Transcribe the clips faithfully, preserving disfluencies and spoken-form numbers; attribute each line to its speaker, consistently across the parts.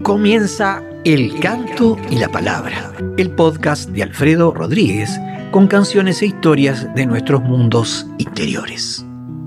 Speaker 1: Comienza El Canto y la Palabra, el podcast de Alfredo Rodríguez con canciones e historias de nuestros mundos interiores.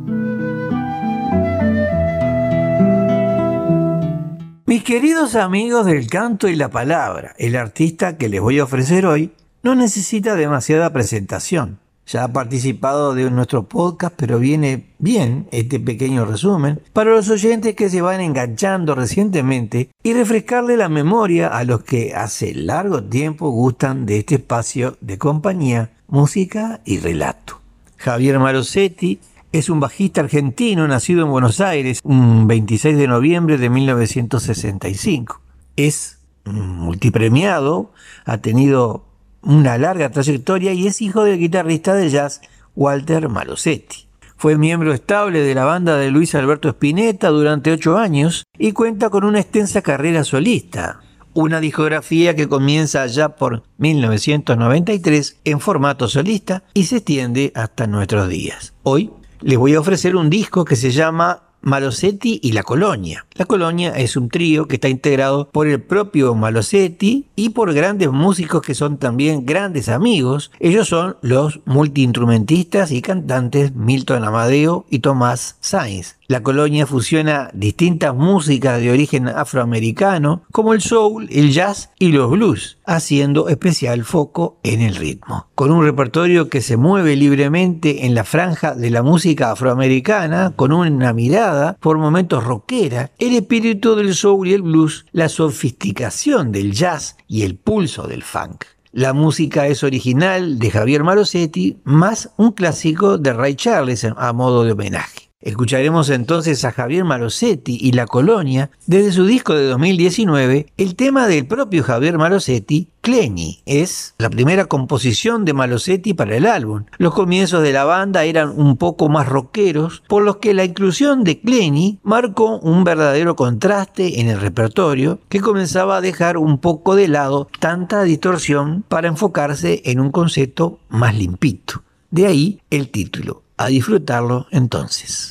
Speaker 1: Mis queridos amigos del Canto y la Palabra, el artista que les voy a ofrecer hoy no necesita demasiada presentación. Ya ha participado de nuestro podcast, pero viene bien este pequeño resumen para los oyentes que se van enganchando recientemente y refrescarle la memoria a los que hace largo tiempo gustan de este espacio de compañía, música y relato. Javier Marosetti es un bajista argentino nacido en Buenos Aires un veintiséis de noviembre de mil novecientos sesenta y cinco. Es multipremiado, ha tenido una larga trayectoria y es hijo del guitarrista de jazz Walter Marosetti. Fue miembro estable de la banda de Luis Alberto Spinetta durante ocho años y cuenta con una extensa carrera solista. Una discografía que comienza allá por mil novecientos noventa y tres en formato solista y se extiende hasta nuestros días. Hoy les voy a ofrecer un disco que se llama Marosetti y la Colonia. La Colonia es un trío que está integrado por el propio Marosetti y por grandes músicos que son también grandes amigos. Ellos son los multiinstrumentistas y cantantes Milton Amadeo y Tomás Sainz. La Colonia fusiona distintas músicas de origen afroamericano como el soul, el jazz y los blues, haciendo especial foco en el ritmo. Con un repertorio que se mueve libremente en la franja de la música afroamericana, con una mirada por momentos rockera, el espíritu del soul y el blues, la sofisticación del jazz y el pulso del funk. La música es original de Javier Marosetti, más un clásico de Ray Charles a modo de homenaje. Escucharemos entonces a Javier Marosetti y la Colonia desde su disco de dos mil diecinueve. El tema del propio Javier Marosetti, Cleni, es la primera composición de Marosetti para el álbum. Los comienzos de la banda eran un poco más rockeros, por lo que la inclusión de Cleni marcó un verdadero contraste en el repertorio que comenzaba a dejar un poco de lado tanta distorsión para enfocarse en un concepto más limpito. De ahí el título. A disfrutarlo entonces.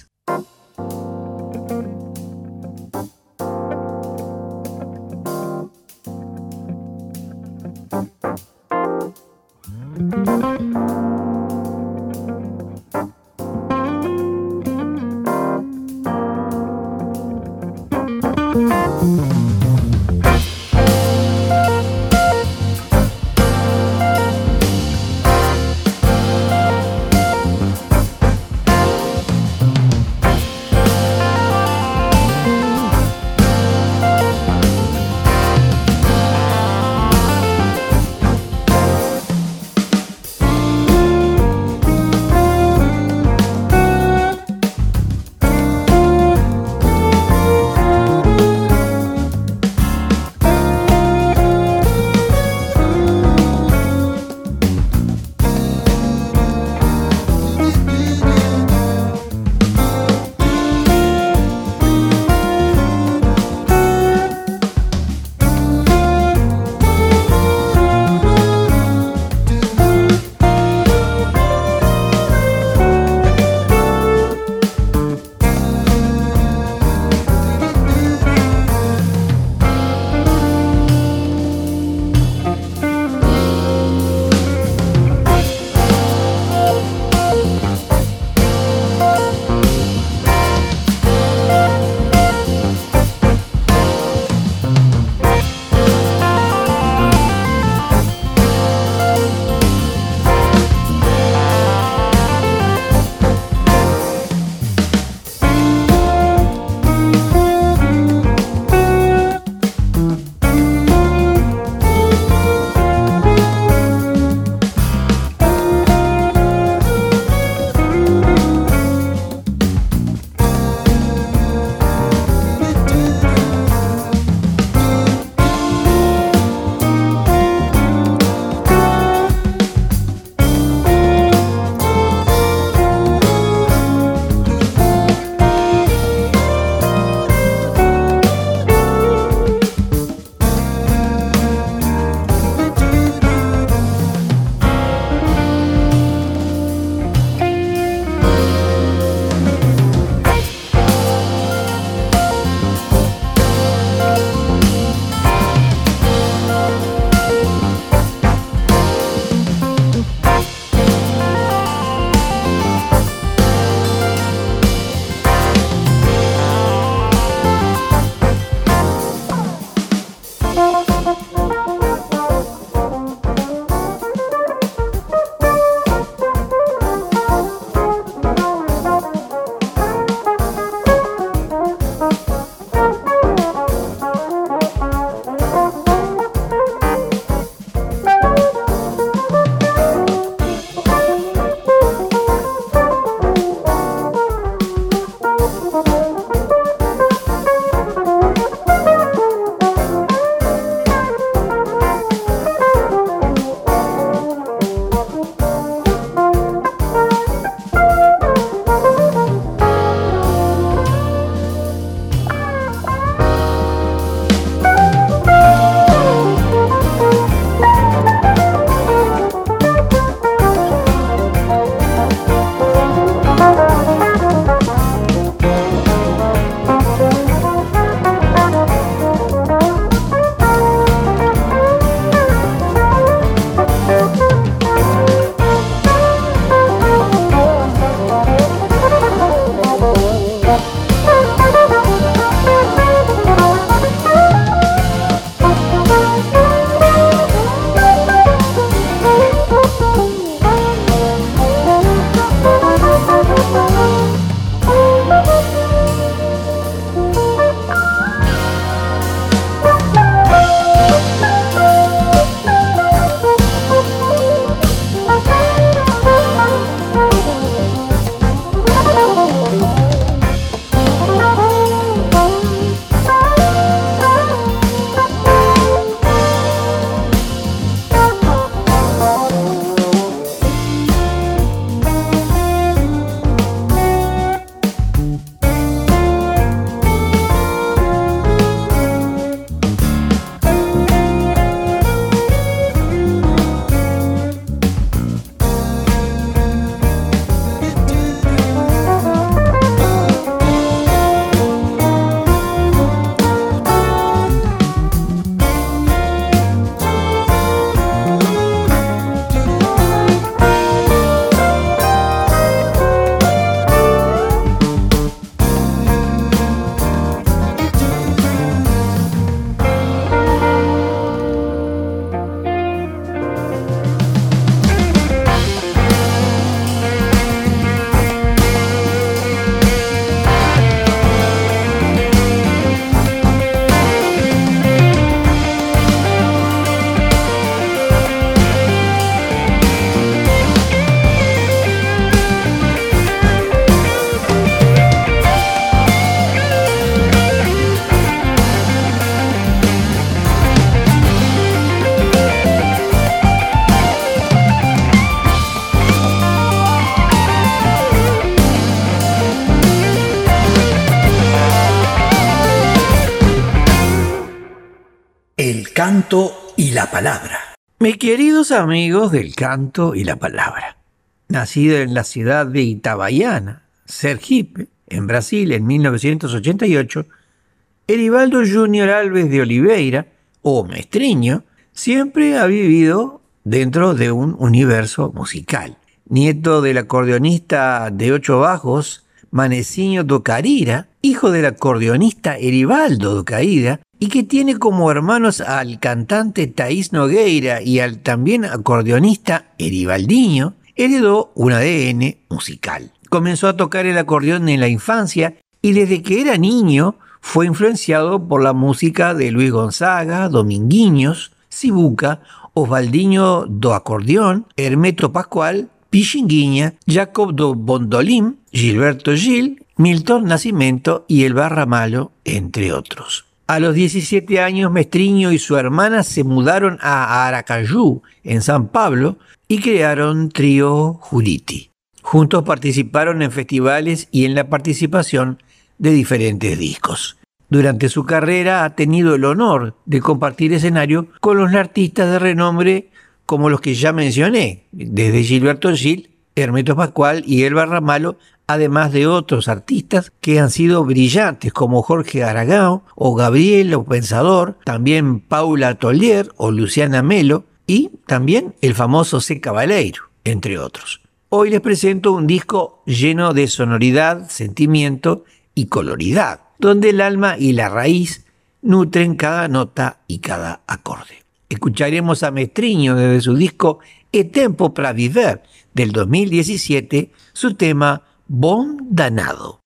Speaker 2: canto y la palabra.
Speaker 1: Mis queridos amigos del canto y la palabra, nacido en la ciudad de Itabaiana, Sergipe, en Brasil, en mil novecientos ochenta y ocho, Erivaldo Júnior Alves de Oliveira, o Mestriño, siempre ha vivido dentro de un universo musical. Nieto del acordeonista de ocho bajos, Manecinho do Carira, hijo del acordeonista Erivaldo do Carira, y que tiene como hermanos al cantante Thaís Nogueira y al también acordeonista Erivaldinho, heredó un A D N musical. Comenzó a tocar el acordeón en la infancia y desde que era niño fue influenciado por la música de Luis Gonzaga, Dominguinhos, Sibuca, Osvaldinho do Acordeón, Hermeto Pascoal, Pichinguinha, Jacob do Bondolim, Gilberto Gil, Milton Nascimento y El Barramalo, entre otros. A los diecisiete años, Mestriño y su hermana se mudaron a Aracaju, en San Pablo, y crearon Trío Juriti. Juntos participaron en festivales y en la participación de diferentes discos. Durante su carrera ha tenido el honor de compartir escenario con los artistas de renombre como los que ya mencioné, desde Gilberto Gil, Hermeto Pascual y El Barramalo, además de otros artistas que han sido brillantes como Jorge Aragão o Gabriel o Pensador, también Paula Tolier o Luciana Melo y también el famoso C. Cabaleiro, entre otros. Hoy les presento un disco lleno de sonoridad, sentimiento y coloridad, donde el alma y la raíz nutren cada nota y cada acorde. Escucharemos a Mestriño desde su disco E Tempo pra Viver del dos mil diecisiete, su tema Bom Danado.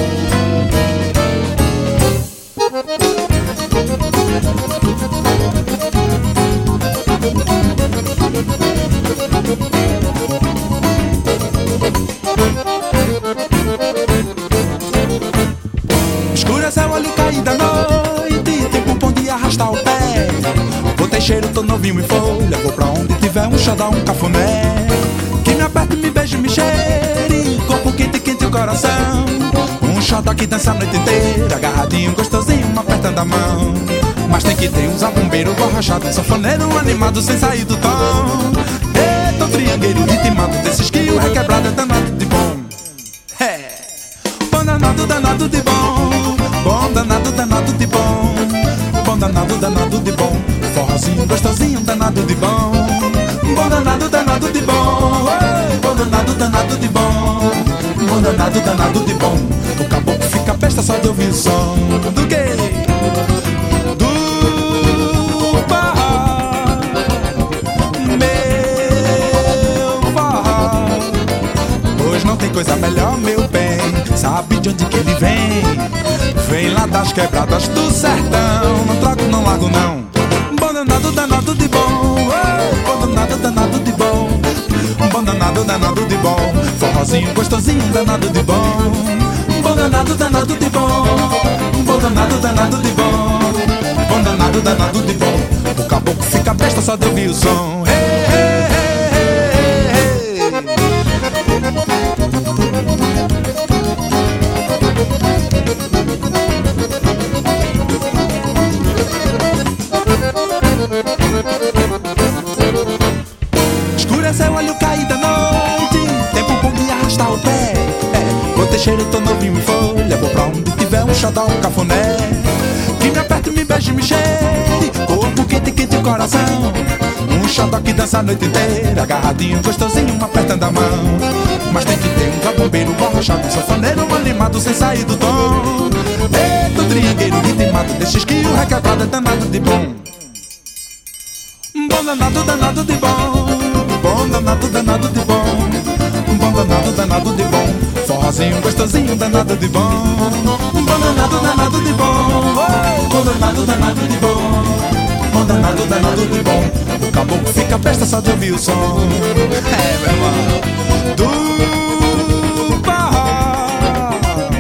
Speaker 3: Escureceu olho caída a noite, tempo bom de arrastar o pé. Vou ter cheiro, tô novinho em folha, vou pra onde tiver um xodó, um cafuné. Que me aperte, me beije, me cheire, corpo quente, quente o coração. Um xodó que dança a noite inteira, agarradinho, gostosinho, uma apertando a mão. Mas tem que ter um zabumbeiro, borrachado, um sanfoneiro animado sem sair do tom. Eita, um triangueiro ritmado desses que o requebrado é danado de bom. É, bom danado, danado de bom. Bom danado, danado de bom. Bom danado, danado de bom. Forrozinho, gostosinho, danado de bom. Bom danado, danado de bom. Ei, bom danado, danado de bom. Bom danado, danado de bom. O caboclo fica besta só de ouvir o som. Do quê? Do forró. Meu forró. Pois não tem coisa melhor, meu bem. Sabe de onde que ele vem? Vem lá das quebradas do sertão. Não troco, não largo não. Bom danado, danado de bom. Ei, bom danado, danado de bom. Bom danado, danado de bom. Forrozinho, gostosinho, danado de bom. Bom danado, danado de bom. Bom danado, danado de bom. Bom danado, danado de bom. O caboclo fica besta só de ouvir o som. Ei, ei, ei, ei, ei. Escureceu, olho caído da noite, tempo bom de arrastar o pé. É, vou ter cheiro, tô novinho em folha, vou pra onde tiver um xodó, um cafuné. Que me aperte, me beije, me cheire, corpo quente, quente o coração. Um xodó que dança a noite inteira, agarradinho, gostosinho, apertando a mão. Mas tem que ter um cabombeiro, borrachado, um sanfoneiro animado sem sair do tom. Eita, um triangueiro ritmado desses que o requebrado é danado de bom. Bom danado, danado de bom. Bom danado, danado de bom. Bom danado, danado de bom. Forrozinho, gostosinho, danado de bom. Bom danado, danado de bom. Bom danado, danado de bom. Bom danado, danado de bom. O caboclo fica besta só de ouvir o som. É, meu irmão. Do forró.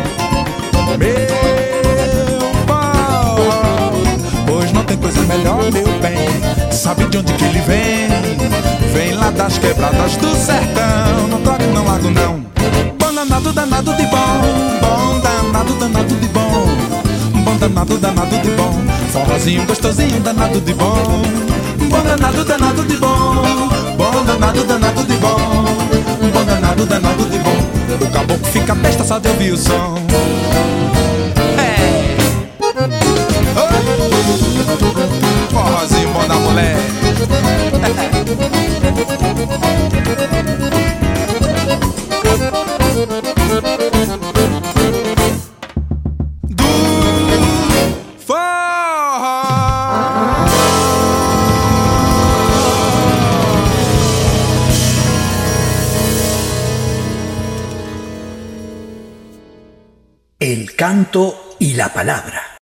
Speaker 3: Meu forró. Pois não tem coisa melhor, meu bem. Sabe de onde que ele vem? Vem lá das quebradas do sertão. Não troco, não largo não. Bom danado, danado de bom. Bom danado, danado de bom. Bom danado, danado de bom. Forrozinho gostosinho, danado de bom. Bom danado, danado de bom. Bom danado, danado de bom. Bom danado, danado de bom. O caboclo fica besta só de ouvir o som. É. Oh. Forrozinho bom da mulher. Do forró.
Speaker 2: El canto y la palabra.